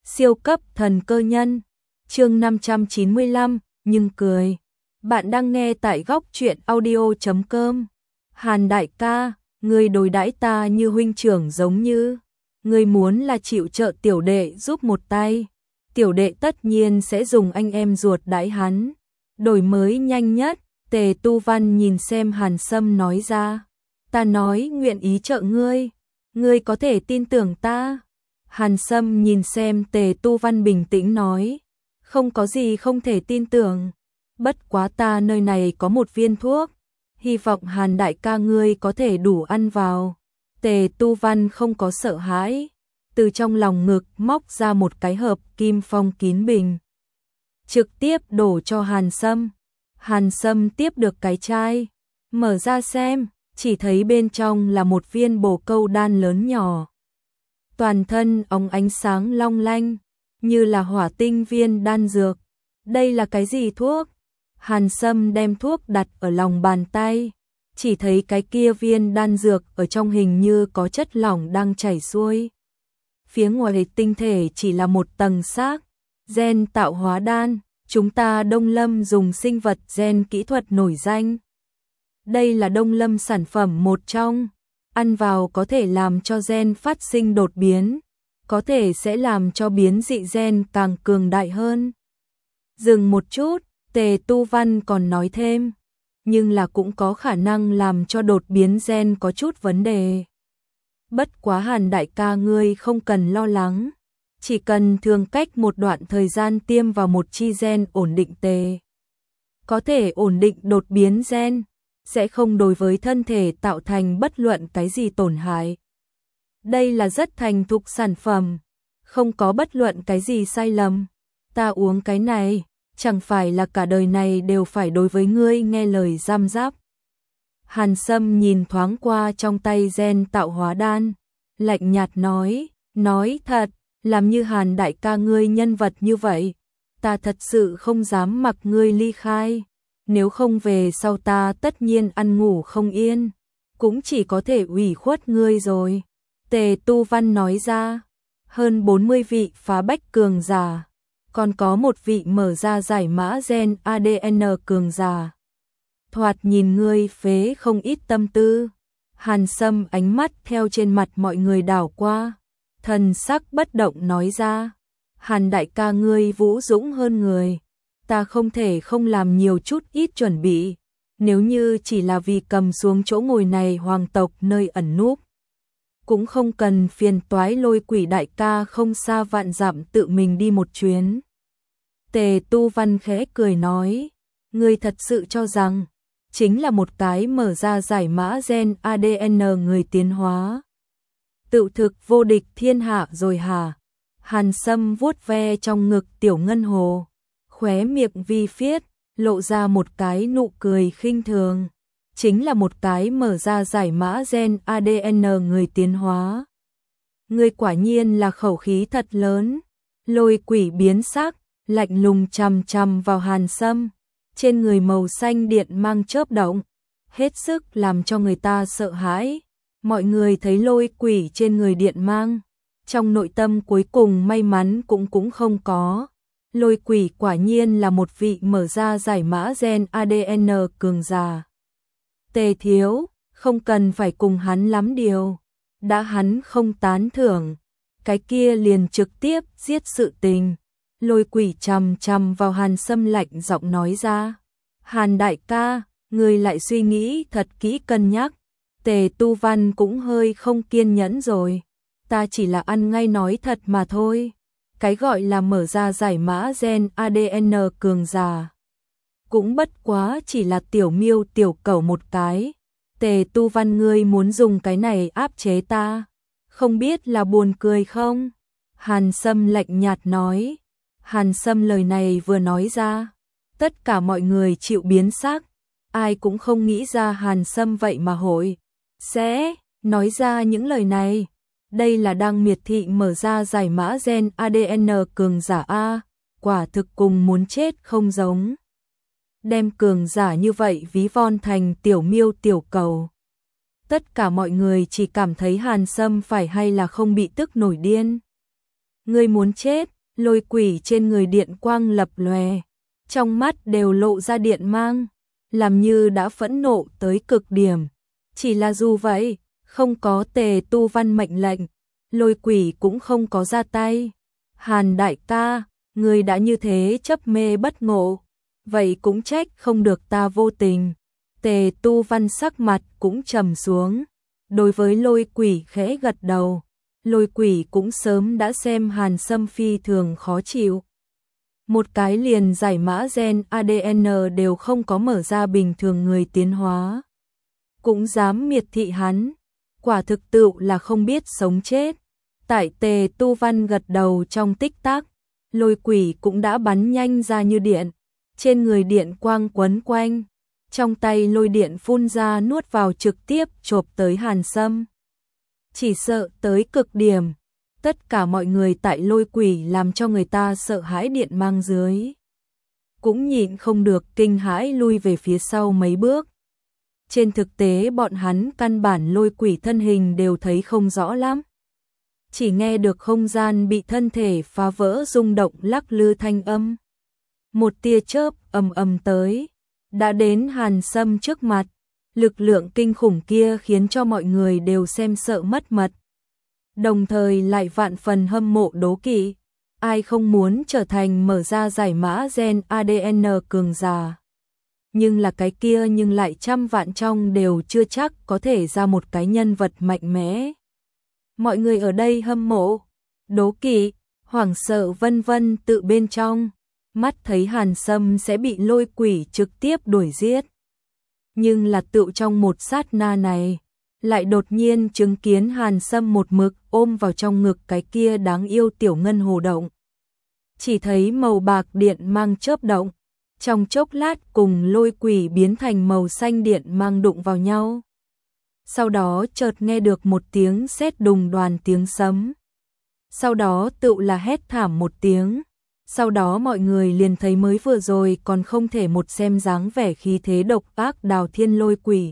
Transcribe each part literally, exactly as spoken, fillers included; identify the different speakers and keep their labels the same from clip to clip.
Speaker 1: Siêu cấp thần cơ nhân, chương năm trăm chín mươi lăm, nhưng cười. Bạn đang nghe tại góc truyện audio chấm com. Hàn đại ca, ngươi đối đãi ta như huynh trưởng giống như. Ngươi muốn là chịu trợ tiểu đệ giúp một tay. Tiểu đệ tất nhiên sẽ dùng anh em ruột đãi hắn. Đổi mới nhanh nhất, Tề Tu Văn nhìn xem Hàn Sâm nói ra. Ta nói nguyện ý trợ ngươi. Ngươi có thể tin tưởng ta. Hàn Sâm nhìn xem Tề Tu Văn bình tĩnh nói. Không có gì không thể tin tưởng. Bất quá ta nơi này có một viên thuốc. Hy vọng Hàn đại ca ngươi có thể đủ ăn vào. Tề Tu Văn không có sợ hãi. Từ trong lòng ngực móc ra một cái hộp kim phong kín bình. Trực tiếp đổ cho Hàn Sâm. Hàn Sâm tiếp được cái chai. Mở ra xem, chỉ thấy bên trong là một viên bồ câu đan lớn nhỏ. Toàn thân óng ánh sáng long lanh, như là hỏa tinh viên đan dược. Đây là cái gì thuốc? Hàn Sâm đem thuốc đặt ở lòng bàn tay, chỉ thấy cái kia viên đan dược ở trong hình như có chất lỏng đang chảy xuôi. Phía ngoài tinh thể chỉ là một tầng xác, gen tạo hóa đan, chúng ta Đông Lâm dùng sinh vật gen kỹ thuật nổi danh. Đây là Đông Lâm sản phẩm một trong. Ăn vào có thể làm cho gen phát sinh đột biến, có thể sẽ làm cho biến dị gen càng cường đại hơn. Dừng một chút, Tề Tu Văn còn nói thêm, nhưng là cũng có khả năng làm cho đột biến gen có chút vấn đề. Bất quá Hàn đại ca ngươi không cần lo lắng, chỉ cần thường cách một đoạn thời gian tiêm vào một chi gen ổn định tề. Có thể ổn định đột biến gen, sẽ không đối với thân thể tạo thành bất luận cái gì tổn hại. Đây là rất thành thục sản phẩm, không có bất luận cái gì sai lầm. Ta uống cái này, chẳng phải là cả đời này đều phải đối với ngươi nghe lời giam giáp. Hàn Sâm nhìn thoáng qua trong tay gen tạo hóa đan, lạnh nhạt nói, nói thật, làm như Hàn đại ca ngươi nhân vật như vậy, ta thật sự không dám mặc ngươi ly khai. Nếu không về sau ta tất nhiên ăn ngủ không yên, cũng chỉ có thể ủy khuất ngươi rồi. Tề Tu Văn nói ra, hơn bốn mươi vị phá bách cường giả, còn có một vị mở ra giải mã gen a đê en cường giả. Thoạt nhìn ngươi phế không ít tâm tư. Hàn Sâm ánh mắt theo trên mặt mọi người đảo qua, thần sắc bất động nói ra, Hàn đại ca ngươi vũ dũng hơn người. Ta không thể không làm nhiều chút ít chuẩn bị, nếu như chỉ là vì cầm xuống chỗ ngồi này hoàng tộc nơi ẩn núp. Cũng không cần phiền toái Lôi Quỷ đại ca không xa vạn dặm tự mình đi một chuyến. Tề Tu Văn khẽ cười nói, ngươi thật sự cho rằng, chính là một cái mở ra giải mã gen a đê en người tiến hóa. Tự thực vô địch thiên hạ rồi hả? Hàn Sâm vuốt ve trong ngực tiểu ngân hồ. Khóe miệng vi phiết, lộ ra một cái nụ cười khinh thường. Chính là một cái mở ra giải mã gen a đê en người tiến hóa. Ngươi quả nhiên là khẩu khí thật lớn. Lôi Quỷ biến sắc, lạnh lùng chằm chằm vào Hàn Sâm. Trên người màu xanh điện mang chớp động, hết sức làm cho người ta sợ hãi. Mọi người thấy Lôi Quỷ trên người điện mang, trong nội tâm cuối cùng may mắn cũng cũng không có. Lôi Quỷ quả nhiên là một vị mở ra giải mã gen a đê en cường giả. Tề thiếu, không cần phải cùng hắn lắm điều. Đã hắn không tán thưởng, cái kia liền trực tiếp giết sự tình. Lôi Quỷ chằm chằm vào Hàn Sâm lạnh giọng nói ra. Hàn đại ca, người lại suy nghĩ thật kỹ cân nhắc. Tề Tu Văn cũng hơi không kiên nhẫn rồi. Ta chỉ là ăn ngay nói thật mà thôi. Cái gọi là mở ra giải mã gen a đê en cường giả, cũng bất quá chỉ là tiểu miêu tiểu cẩu một cái. Tề Tu Văn ngươi muốn dùng cái này áp chế ta, không biết là buồn cười không? Hàn Sâm lạnh nhạt nói. Hàn Sâm lời này vừa nói ra, tất cả mọi người chịu biến sắc, ai cũng không nghĩ ra Hàn Sâm vậy mà hội sẽ nói ra những lời này. Đây là đang miệt thị mở ra giải mã gen a đê en cường giả A, quả thực cùng muốn chết không giống. Đem cường giả như vậy ví von thành tiểu miêu tiểu cầu. Tất cả mọi người chỉ cảm thấy Hàn Sâm phải hay là không bị tức nổi điên. Ngươi muốn chết, Lôi quỷ trên người điện quang lập lòe, trong mắt đều lộ ra điện mang, làm như đã phẫn nộ tới cực điểm. Chỉ là dù vậy, không có Tề Tu Văn mệnh lệnh, lôi quỷ cũng không có ra tay. Hàn đại ca, người đã như thế chấp mê bất ngộ, vậy cũng trách không được ta vô tình. Tề Tu Văn sắc mặt cũng trầm xuống, đối với lôi quỷ khẽ gật đầu. Lôi quỷ cũng sớm đã xem Hàn Sâm phi thường khó chịu. Một cái liền giải mã gen a đê en đều không có mở ra bình thường người tiến hóa. Cũng dám miệt thị hắn, quả thực tựu là không biết sống chết. Tại Tề Tu Văn gật đầu trong tích tắc, lôi quỷ cũng đã bắn nhanh ra như điện, trên người điện quang quấn quanh, trong tay lôi điện phun ra nuốt vào trực tiếp chộp tới Hàn Sâm. Chỉ sợ tới cực điểm, tất cả mọi người tại lôi quỷ làm cho người ta sợ hãi điện mang dưới. Cũng nhịn không được kinh hãi lui về phía sau mấy bước. Trên thực tế bọn hắn căn bản lôi quỷ thân hình đều thấy không rõ lắm. Chỉ nghe được không gian bị thân thể phá vỡ rung động lắc lư thanh âm. Một tia chớp ầm ầm tới, đã đến Hàn Sâm trước mặt. Lực lượng kinh khủng kia khiến cho mọi người đều xem sợ mất mật. Đồng thời lại vạn phần hâm mộ đố kỵ. Ai không muốn trở thành mở ra giải mã gen a đê en cường giả. Nhưng là cái kia nhưng lại trăm vạn trong đều chưa chắc có thể ra một cái nhân vật mạnh mẽ. Mọi người ở đây hâm mộ, đố kỵ, hoảng sợ vân vân tự bên trong. Mắt thấy Hàn Sâm sẽ bị lôi quỷ trực tiếp đuổi giết. Nhưng là tựu trong một sát na này, lại đột nhiên chứng kiến Hàn Sâm một mực ôm vào trong ngực cái kia đáng yêu tiểu ngân hồ động. Chỉ thấy màu bạc điện mang chớp động, trong chốc lát cùng lôi quỷ biến thành màu xanh điện mang đụng vào nhau. Sau đó chợt nghe được một tiếng sét đùng đoàn tiếng sấm. Sau đó tựu là hét thảm một tiếng. Sau đó mọi người liền thấy mới vừa rồi còn không thể một xem dáng vẻ khí thế độc ác Đào Thiên lôi quỷ.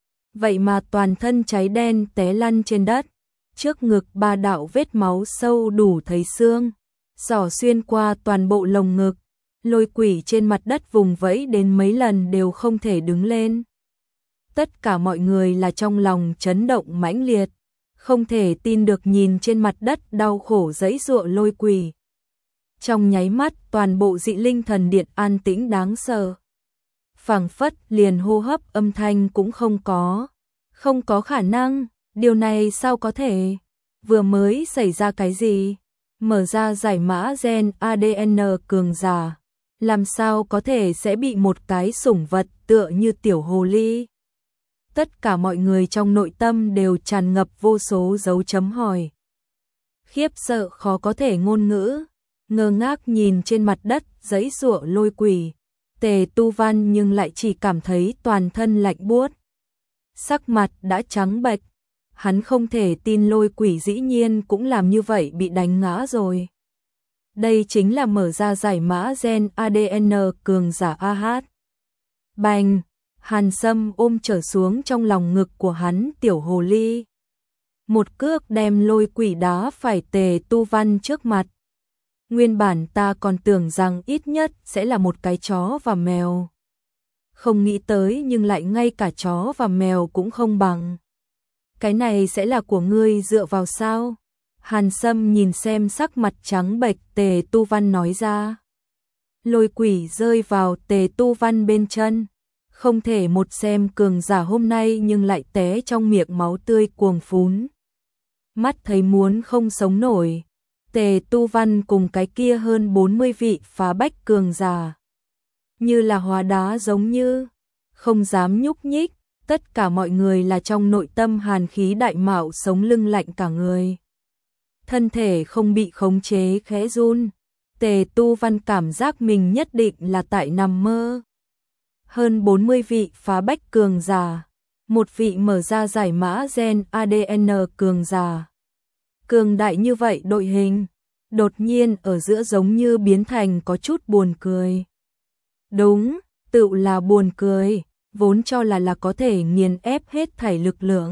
Speaker 1: Vậy mà toàn thân cháy đen té lăn trên đất, trước ngực ba đạo vết máu sâu đủ thấy xương, xỏ xuyên qua toàn bộ lồng ngực, lôi quỷ trên mặt đất vùng vẫy đến mấy lần đều không thể đứng lên. Tất cả mọi người là trong lòng chấn động mãnh liệt, không thể tin được nhìn trên mặt đất đau khổ giãy giụa lôi quỷ. Trong nháy mắt toàn bộ dị linh thần điện an tĩnh đáng sợ. Phảng phất liền hô hấp âm thanh cũng không có. Không có khả năng, điều này sao có thể? Vừa mới xảy ra cái gì? Mở ra giải mã gen a đê en cường giả. Làm sao có thể sẽ bị một cái sủng vật tựa như tiểu hồ ly? Tất cả mọi người trong nội tâm đều tràn ngập vô số dấu chấm hỏi. Khiếp sợ khó có thể ngôn ngữ. Ngơ ngác nhìn trên mặt đất giãy giụa lôi quỷ. Tề Tu Văn nhưng lại chỉ cảm thấy toàn thân lạnh buốt. Sắc mặt đã trắng bệch. Hắn không thể tin lôi quỷ dĩ nhiên cũng làm như vậy bị đánh ngã rồi. Đây chính là mở ra giải mã gen a đê en cường giả a hát. Bành! Hàn Sâm ôm trở xuống trong lòng ngực của hắn tiểu hồ ly. Một cước đem lôi quỷ đá phải Tề Tu Văn trước mặt. Nguyên bản ta còn tưởng rằng ít nhất sẽ là một cái chó và mèo. Không nghĩ tới nhưng lại ngay cả chó và mèo cũng không bằng. Cái này sẽ là của ngươi dựa vào sao? Hàn Sâm nhìn xem sắc mặt trắng bệch Tề Tu Văn nói ra. Lôi quỷ rơi vào Tề Tu Văn bên chân. Không thể một xem cường giả hôm nay nhưng lại té trong miệng máu tươi cuồng phún. Mắt thấy muốn không sống nổi. Tề Tu Văn cùng cái kia hơn bốn mươi vị phá bách cường giả. Như là hóa đá giống như. Không dám nhúc nhích. Tất cả mọi người là trong nội tâm hàn khí đại mạo sống lưng lạnh cả người. Thân thể không bị khống chế khẽ run. Tề Tu Văn cảm giác mình nhất định là tại nằm mơ. Hơn bốn mươi vị phá bách cường giả. Một vị mở ra giải mã gen a đê en cường giả. Cường đại như vậy đội hình. Đột nhiên ở giữa giống như biến thành có chút buồn cười. Đúng, tự là buồn cười. Vốn cho là là có thể nghiền ép hết thảy lực lượng.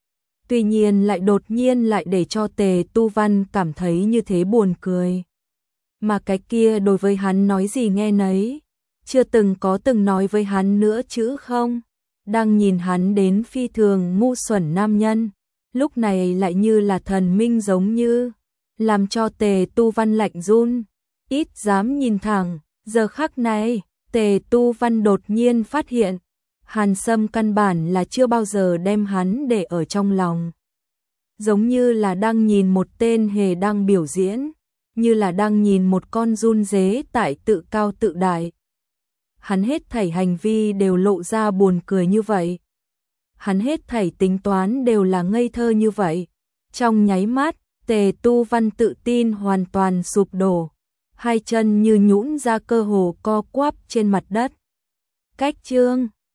Speaker 1: Tuy nhiên lại đột nhiên lại để cho Tề Tu Văn cảm thấy như thế buồn cười. mà cái kia đối với hắn nói gì nghe nấy, chưa từng có từng nói với hắn nữa chữ không. Đang nhìn hắn đến phi thường ngu xuẩn nam nhân, lúc này lại như là thần minh giống như, làm cho Tề Tu Văn lạnh run, ít dám nhìn thẳng. Giờ khắc này, Tề Tu Văn đột nhiên phát hiện, Hàn Sâm căn bản là chưa bao giờ đem hắn để ở trong lòng. Giống như là đang nhìn một tên hề đang biểu diễn, như là đang nhìn một con run dế tại tự cao tự đại. Hắn hết thảy hành vi đều lộ ra buồn cười như vậy. Hắn hết thảy tính toán đều là ngây thơ như vậy. Trong nháy mắt, Tề Tu Văn tự tin hoàn toàn sụp đổ, hai chân như nhũn ra cơ hồ co quắp trên mặt đất. Cách chương